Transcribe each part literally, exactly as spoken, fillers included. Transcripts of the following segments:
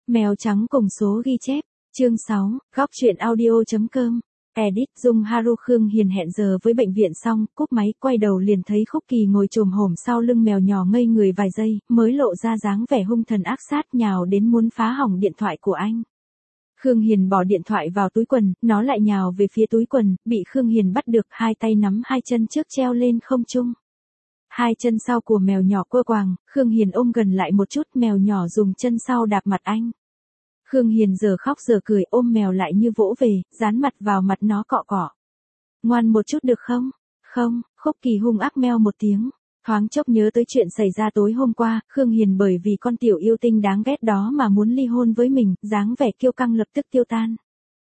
Mèo trắng cùng số ghi chép, chương sáu, góc truyện audio.com. Edit Dung Haru Khương Hiền hẹn giờ với bệnh viện xong, cúp máy quay đầu liền thấy Khúc Kỳ ngồi chồm hổm sau lưng mèo nhỏ ngây người vài giây, mới lộ ra dáng vẻ hung thần ác sát nhào đến muốn phá hỏng điện thoại của anh. Khương Hiền bỏ điện thoại vào túi quần, nó lại nhào về phía túi quần, bị Khương Hiền bắt được, hai tay nắm hai chân trước treo lên không trung. Hai chân sau của mèo nhỏ quơ quàng, Khương Hiền ôm gần lại một chút, mèo nhỏ dùng chân sau đạp mặt anh. Khương Hiền giờ khóc giờ cười ôm mèo lại như vỗ về, dán mặt vào mặt nó cọ cọ. Ngoan một chút được không? Không, Khúc Kỳ hung ác meo một tiếng. Thoáng chốc nhớ tới chuyện xảy ra tối hôm qua, Khương Hiền bởi vì con tiểu yêu tinh đáng ghét đó mà muốn ly hôn với mình, dáng vẻ kiêu căng lập tức tiêu tan.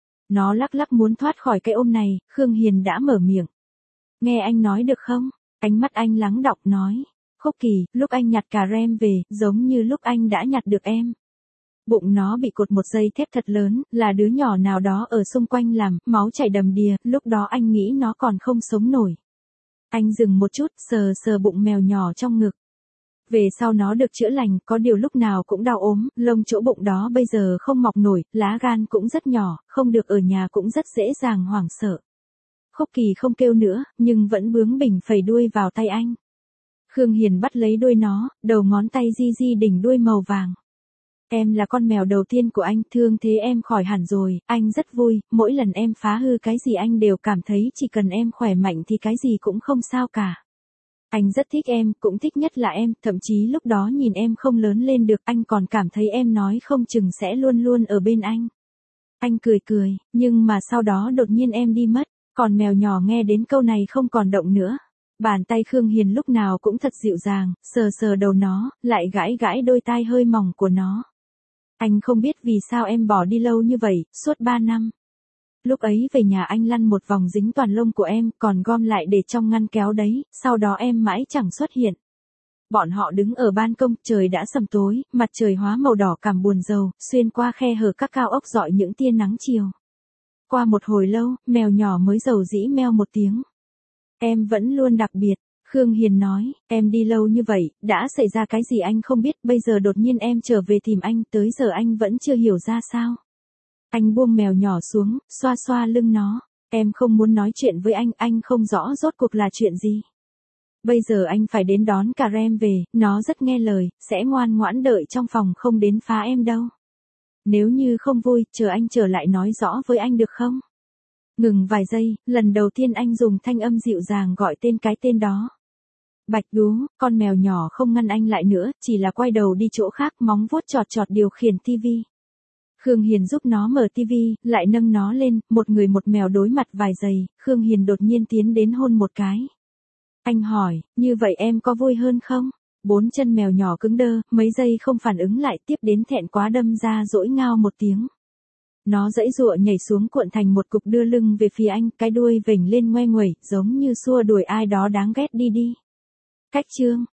Nó lắc lắc muốn thoát khỏi cái ôm này, Khương Hiền đã mở miệng. Nghe anh nói được không? Ánh mắt anh lắng đọng nói. Khúc Kỳ, lúc anh nhặt cà rem về, giống như lúc anh đã nhặt được em. Bụng nó bị cột một dây thép thật lớn, là đứa nhỏ nào đó ở xung quanh làm, máu chảy đầm đìa, lúc đó anh nghĩ nó còn không sống nổi. Anh dừng một chút, sờ sờ bụng mèo nhỏ trong ngực. Về sau nó được chữa lành, có điều lúc nào cũng đau ốm, lông chỗ bụng đó bây giờ không mọc nổi, lá gan cũng rất nhỏ, không được ở nhà cũng rất dễ dàng hoảng sợ. Khúc Kỳ không kêu nữa, nhưng vẫn bướng bỉnh phẩy đuôi vào tay anh. Khương Hiền bắt lấy đuôi nó, đầu ngón tay di di đỉnh đuôi màu vàng. Em là con mèo đầu tiên của anh, thương thế em khỏi hẳn rồi, anh rất vui, mỗi lần em phá hư cái gì anh đều cảm thấy chỉ cần em khỏe mạnh thì cái gì cũng không sao cả. Anh rất thích em, cũng thích nhất là em, thậm chí lúc đó nhìn em không lớn lên được anh còn cảm thấy em nói không chừng sẽ luôn luôn ở bên anh. Anh cười cười, nhưng mà sau đó đột nhiên em đi mất, còn mèo nhỏ nghe đến câu này không còn động nữa. Bàn tay Khương Hiền lúc nào cũng thật dịu dàng, sờ sờ đầu nó, lại gãi gãi đôi tai hơi mỏng của nó. Anh không biết vì sao em bỏ đi lâu như vậy, suốt ba năm. Lúc ấy về nhà anh lăn một vòng dính toàn lông của em, còn gom lại để trong ngăn kéo đấy, sau đó em mãi chẳng xuất hiện. Bọn họ đứng ở ban công, trời đã sầm tối, mặt trời hóa màu đỏ cảm buồn rầu, xuyên qua khe hở các cao ốc rọi những tia nắng chiều. Qua một hồi lâu, mèo nhỏ mới rầu rĩ meo một tiếng. Em vẫn luôn đặc biệt. Khương Hiền nói, em đi lâu như vậy, đã xảy ra cái gì anh không biết, bây giờ đột nhiên em trở về tìm anh, tới giờ anh vẫn chưa hiểu ra sao. Anh buông mèo nhỏ xuống, xoa xoa lưng nó, em không muốn nói chuyện với anh, anh không rõ rốt cuộc là chuyện gì. Bây giờ anh phải đến đón cà rem về, nó rất nghe lời, sẽ ngoan ngoãn đợi trong phòng không đến phá em đâu. Nếu như không vui, chờ anh trở lại nói rõ với anh được không? Ngừng vài giây, lần đầu tiên anh dùng thanh âm dịu dàng gọi tên cái tên đó. Bạch Đú, con mèo nhỏ không ngăn anh lại nữa, chỉ là quay đầu đi chỗ khác, móng vuốt chọt chọt điều khiển tivi. Khương Hiền giúp nó mở tivi, lại nâng nó lên, một người một mèo đối mặt vài giây, Khương Hiền đột nhiên tiến đến hôn một cái. Anh hỏi, như vậy em có vui hơn không? Bốn chân mèo nhỏ cứng đơ, mấy giây không phản ứng lại, tiếp đến thẹn quá đâm ra dỗi ngao một tiếng. Nó giãy giụa nhảy xuống cuộn thành một cục đưa lưng về phía anh, cái đuôi vểnh lên ngoe nguẩy, giống như xua đuổi ai đó đáng ghét đi đi. Cách chương